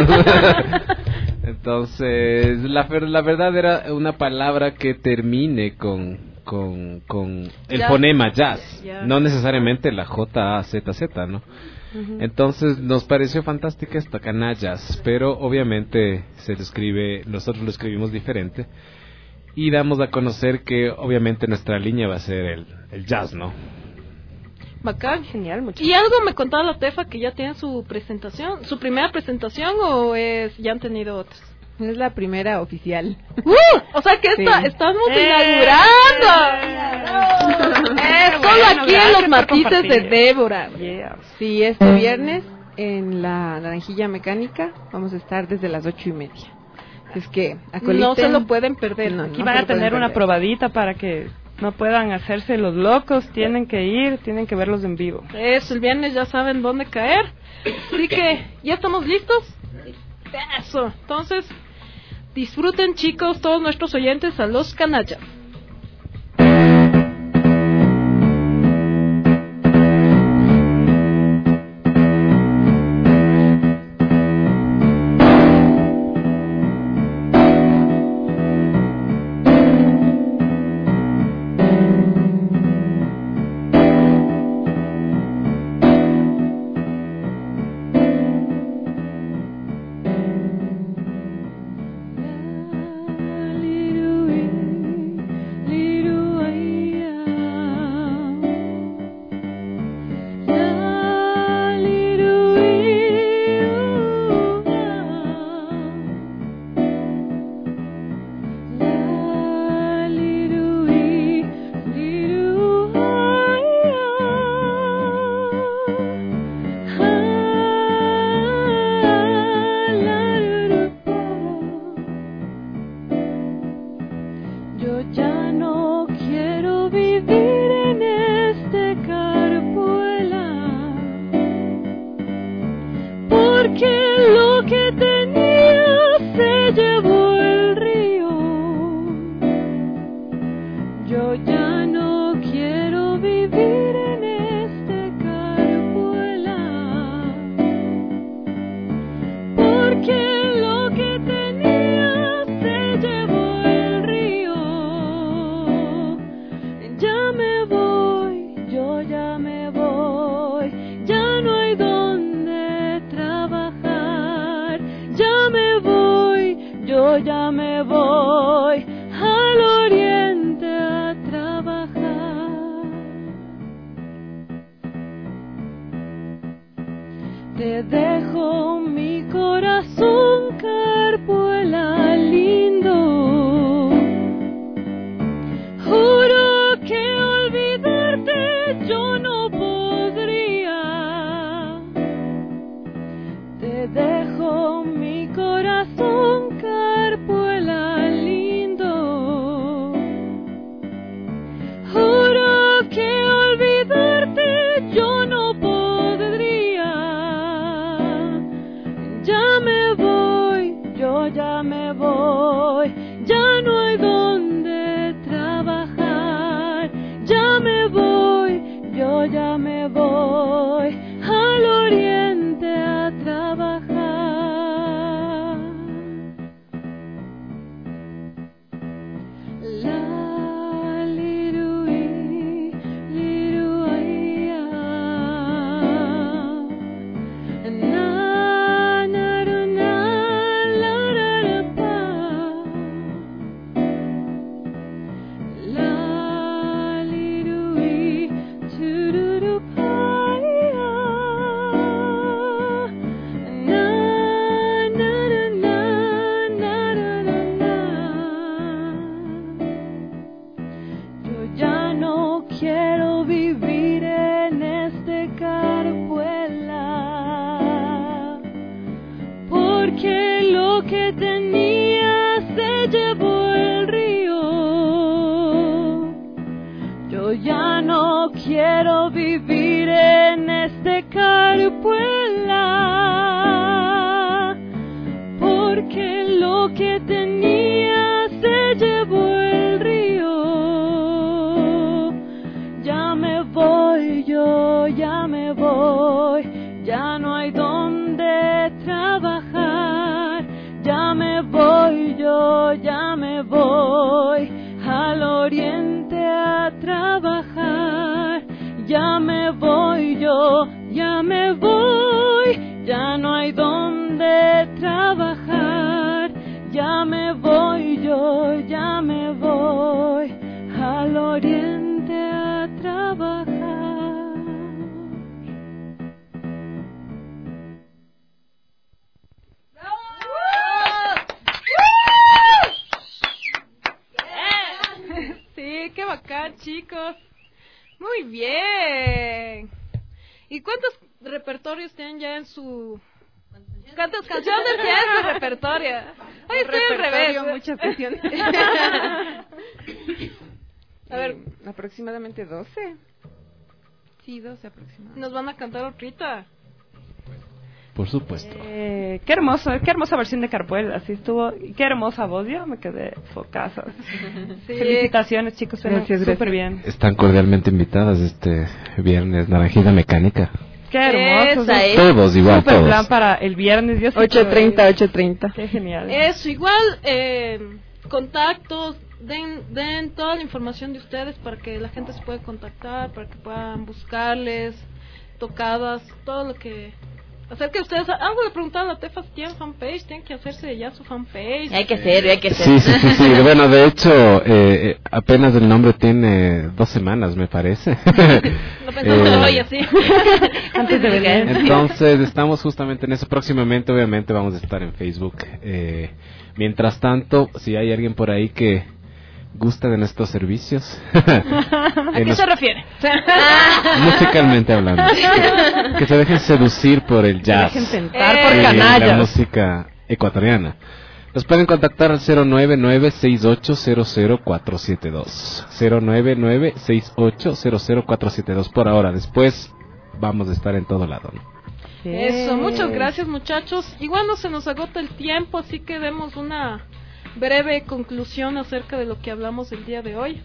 Entonces, la, ver- la verdad era una palabra que termine con, con, con el Jazz. fonema jazz, Ya. no necesariamente la J A Z Z, ¿no? Entonces nos pareció fantástica esta canallas, pero obviamente se lo escribe, nosotros lo escribimos diferente y damos a conocer que obviamente nuestra línea va a ser el, el jazz, ¿no? Bacán. Genial, mucho. Y algo me contaba la Tefa que ya tiene su presentación, su primera presentación o es ya han tenido otras. Es la primera oficial. ¡Uh! O sea que esta, Sí. estamos ¡Eh! inaugurando. Eh, Bueno, solo aquí en gracias los por matices de compartir. Débora. Yeah. Sí, este viernes en la Naranjilla Mecánica vamos a estar desde las ocho y media. Es que acoliten. No se lo pueden perder. No, Aquí no van se a lo pueden tener una perder. probadita para que no puedan hacerse los locos, tienen que ir, tienen que verlos en vivo. Eso, el viernes ya saben dónde caer. Así que, ¿ya estamos listos? Eso. Entonces, disfruten, chicos, todos nuestros oyentes, a los canallas. Yo ya no quiero vivir en este carpuela, porque lo que tenía se llevó el río. Yo ya no quiero vivir en este carpuela, porque lo que tenía se llevó el río. Ya me voy, yo ya me voy, ya no hay donde trabajar. Ya me voy, yo ya me voy al oriente a trabajar. Te dejo mi corazón, carpuela lindo. Juro que olvidarte yo no podría. Te dejo mi corazón, carpuela lindo. Juro que olvidarte yo no podría. quiero vivir en este Carpuela, porque lo que tenía se llevó el río. Ya me voy yo, ya me voy, ya no hay donde trabajar. Ya me voy yo, ya me voy al oriente a trabajar. Ya me voy yo, ya me voy, ya no hay donde trabajar. Ya me voy yo, ya me voy al oriente a trabajar. Sí, qué bacán, chicos. Muy bien. ¿Y cuántos repertorios tienen ya en su... ¿Cuántas canciones tienen en su repertorio? Ay, estoy al revés. Muchas canciones. A ver, Eh, aproximadamente doce. Sí, doce aproximadamente. nos van a cantar otrita. Por supuesto. Eh, qué hermoso, qué hermosa versión de Carpuela, así estuvo, qué hermosa voz, yo me quedé focasa. Sí. Felicitaciones, chicos, suenan Gracias, súper gracias. bien. Están cordialmente invitadas este viernes, Naranjita Mecánica. Qué hermoso. Esa es. Todos igual, Súper todos. plan para el viernes, yo sí ocho quiero treinta, ir. ocho treinta. Qué genial. Eso, igual, eh, contactos, den, den toda la información de ustedes para que la gente se pueda contactar, para que puedan buscarles, tocadas, todo lo que... Acerca de ustedes, algo le preguntaban a la Tefas, ¿tienen fanpage? ¿Tienen que hacerse ya su fanpage? Hay que hacer, hay que hacer. Sí, sí, sí, sí. Bueno, de hecho, eh, eh, apenas el nombre tiene dos semanas, me parece. Lo pensamos Eh, hoy, así. Antes de venir. Entonces, estamos justamente en eso. Próximamente, obviamente, vamos a estar en Facebook. Eh, mientras tanto, si hay alguien por ahí que gusta de nuestros servicios, ¿A eh, qué nos- se refiere? musicalmente hablando, que se dejen seducir por el jazz Dejen tentar Eh, por y la canallas. música ecuatoriana. Nos pueden contactar al cero nueve nueve seis ocho cero cero cuatro siete dos. cero nueve nueve seis ocho cero cero cuatro siete dos por ahora. Después vamos a estar en todo lado, ¿no? Eso, muchas gracias, muchachos. Igual no se nos agota el tiempo, así que demos una breve conclusión acerca de lo que hablamos el día de hoy.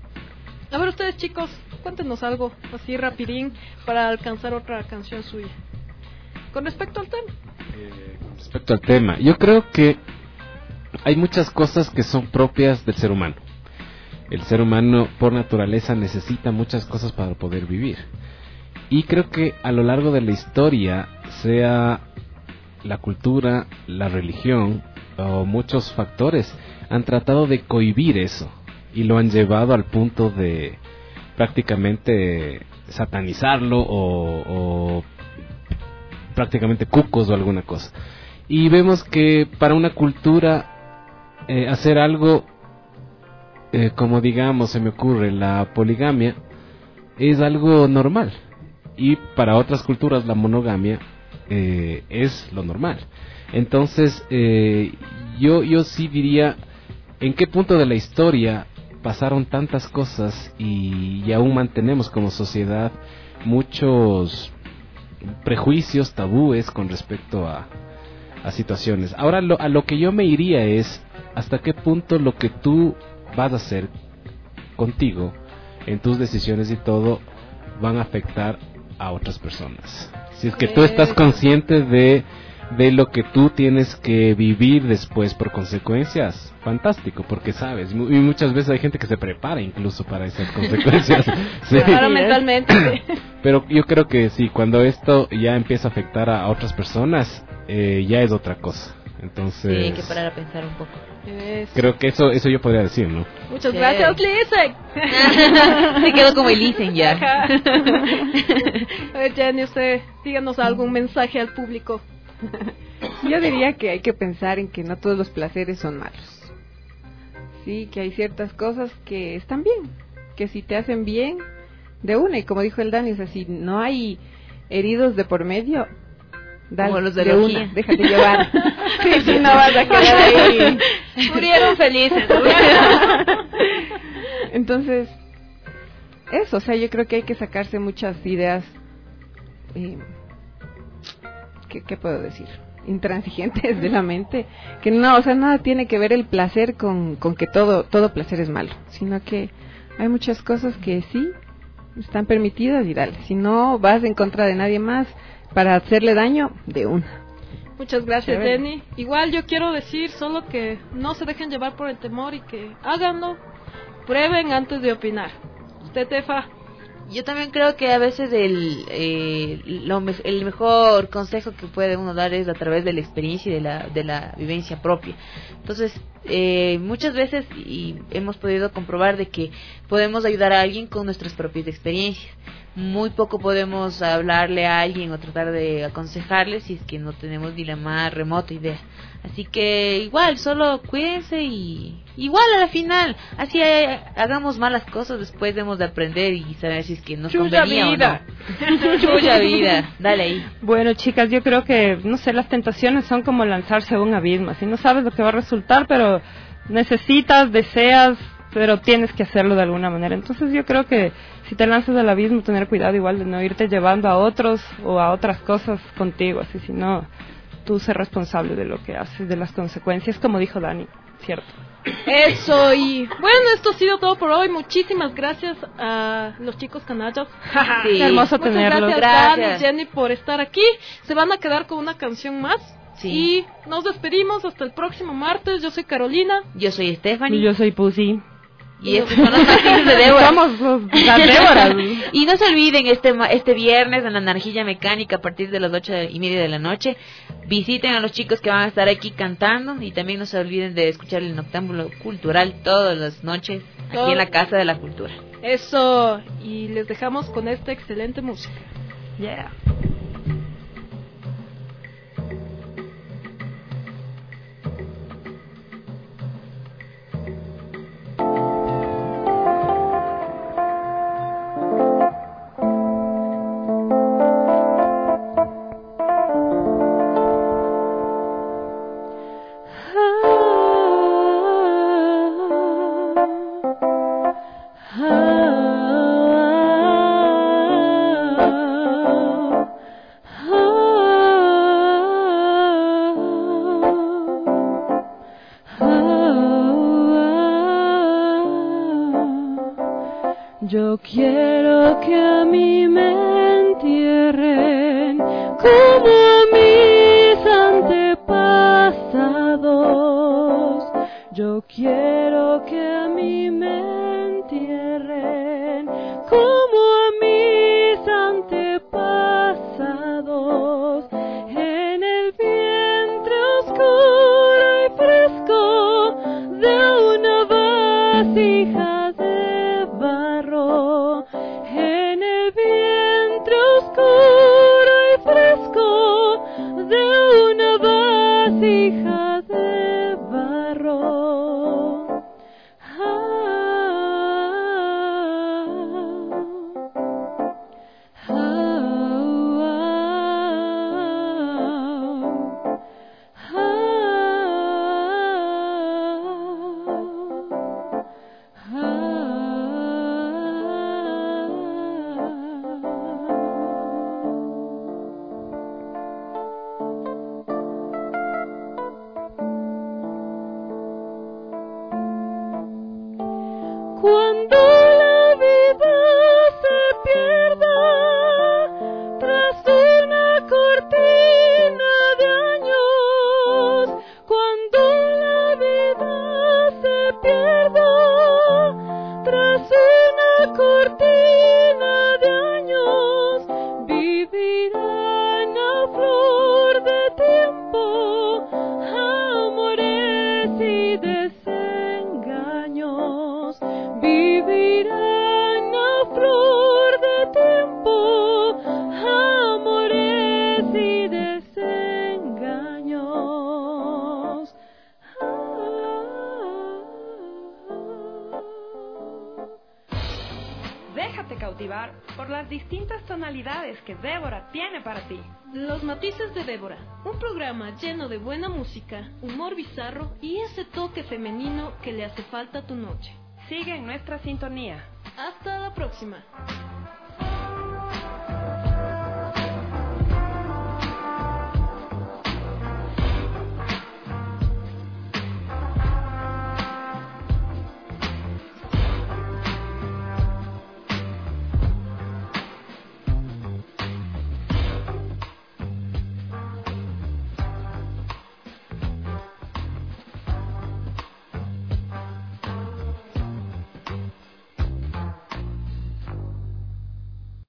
A ver, ustedes, chicos, cuéntenos algo así rapidín para alcanzar otra canción suya. Con respecto al tema. Eh, con respecto al tema, yo creo que hay muchas cosas que son propias del ser humano. El ser humano por naturaleza necesita muchas cosas para poder vivir. Y creo que a lo largo de la historia, sea la cultura, la religión o muchos factores, han tratado de cohibir eso y lo han llevado al punto de prácticamente satanizarlo o, o prácticamente cucos o alguna cosa. Y vemos que para una cultura eh, hacer algo eh, como digamos, se me ocurre, la poligamia es algo normal, y para otras culturas la monogamia eh, es lo normal. Entonces eh, yo, yo sí diría, ¿en qué punto de la historia pasaron tantas cosas y, y aún mantenemos como sociedad muchos prejuicios, tabúes con respecto a, a situaciones? Ahora lo, a lo que yo me iría es hasta qué punto lo que tú vas a hacer contigo en tus decisiones y todo van a afectar a otras personas. Si es que tú estás consciente de, de lo que tú tienes que vivir después por consecuencias, fantástico, porque sabes, y muchas veces hay gente que se prepara incluso para esas consecuencias. Sí. Prepara mentalmente. Pero yo creo que sí, cuando esto ya empieza a afectar a, a otras personas, eh, ya es otra cosa. Entonces, Sí, hay que parar a pensar un poco. Eso. creo que eso eso yo podría decir, ¿no? Muchas Sí. gracias, Lisen. Se quedó como el Lisen ya. Ajá. A ver, Jenny, usted, díganos algún mensaje al público. Yo diría que hay que pensar en que no todos los placeres son malos. Sí, que hay ciertas cosas que están bien, que si te hacen bien, de una, y como dijo el Dani, o sea, si no hay heridos de por medio, dale, Como los de de Logía. una, déjate llevar. Sí, si no vas a quedar ahí. Murieron felices. Entonces, eso, o sea, yo creo que hay que sacarse muchas ideas, eh, ¿qué, ¿qué puedo decir? Intransigentes de la mente, que no, o sea, nada tiene que ver el placer con, con que todo, todo placer es malo, sino que hay muchas cosas que sí están permitidas y dale, si no vas en contra de nadie más para hacerle daño, de una. Muchas gracias, Chévere. Denny. Igual yo quiero decir solo que no se dejen llevar por el temor y que háganlo, prueben antes de opinar. Usted, Tefa. Yo también creo que a veces el, eh, lo me- el mejor consejo que puede uno dar es a través de la experiencia y de la, de la vivencia propia. Entonces, eh, muchas veces y hemos podido comprobar de que podemos ayudar a alguien con nuestras propias experiencias. Muy poco podemos hablarle a alguien o tratar de aconsejarle si es que no tenemos ni la más remota idea. Así que igual, solo cuídense y igual a la final, así eh, hagamos malas cosas, después debemos de aprender y saber si es que nos Chulla convenía vida. o no. Chulla vida, dale ahí. Bueno, chicas, yo creo que, no sé, las tentaciones son como lanzarse a un abismo. Así no sabes lo que va a resultar, pero necesitas, deseas, pero tienes que hacerlo de alguna manera. Entonces yo creo que si te lanzas al abismo, tener cuidado igual de no irte llevando a otros o a otras cosas contigo. Así, si no, tú ser responsable de lo que haces, de las consecuencias, como dijo Dani, ¿cierto? Eso, y bueno, esto ha sido todo por hoy. Muchísimas gracias a los chicos canallas. Sí. Qué hermoso Muchas tenerlos. gracias, Gracias. Dani, Jenny, por estar aquí. Se van a quedar con una canción más. Sí. Y nos despedimos hasta el próximo martes. Yo soy Carolina. Yo soy Stephanie Y yo soy Pussy. y estos son los matices de Débora. Somos los, las Déboras. Y no se olviden este ma- este viernes en la Narjilla Mecánica a partir de las ocho y media de la noche. Visiten a los chicos que van a estar aquí cantando y también no se olviden de escuchar el Noctámbulo Cultural todas las noches aquí Todo. en la Casa de la Cultura. Eso, y les dejamos con esta excelente música. Yeah. Yo quiero que a mí me entierren como a mis antepasados. Yo quiero que a mí me entierren como a mis antepasados, en el vientre oscuro y fresco de una vasija de barro, en el vientre oscuro y fresco de una vasija de barro. Ah, ah, ah, ah, Cuando la vida se pierda tras una cortina de años, cuando la vida se pierda tras una cortina de años, vivirán a flor de tiempo amores y desengaños. Vivirán a flor de tiempo amores y desengaños. Déjate cautivar por las distintas tonalidades que Débora tiene para ti. Los Matices de Débora, un programa lleno de buena música, humor bizarro y ese toque femenino que le hace falta a tu noche. Sigue en nuestra sintonía. Hasta la próxima.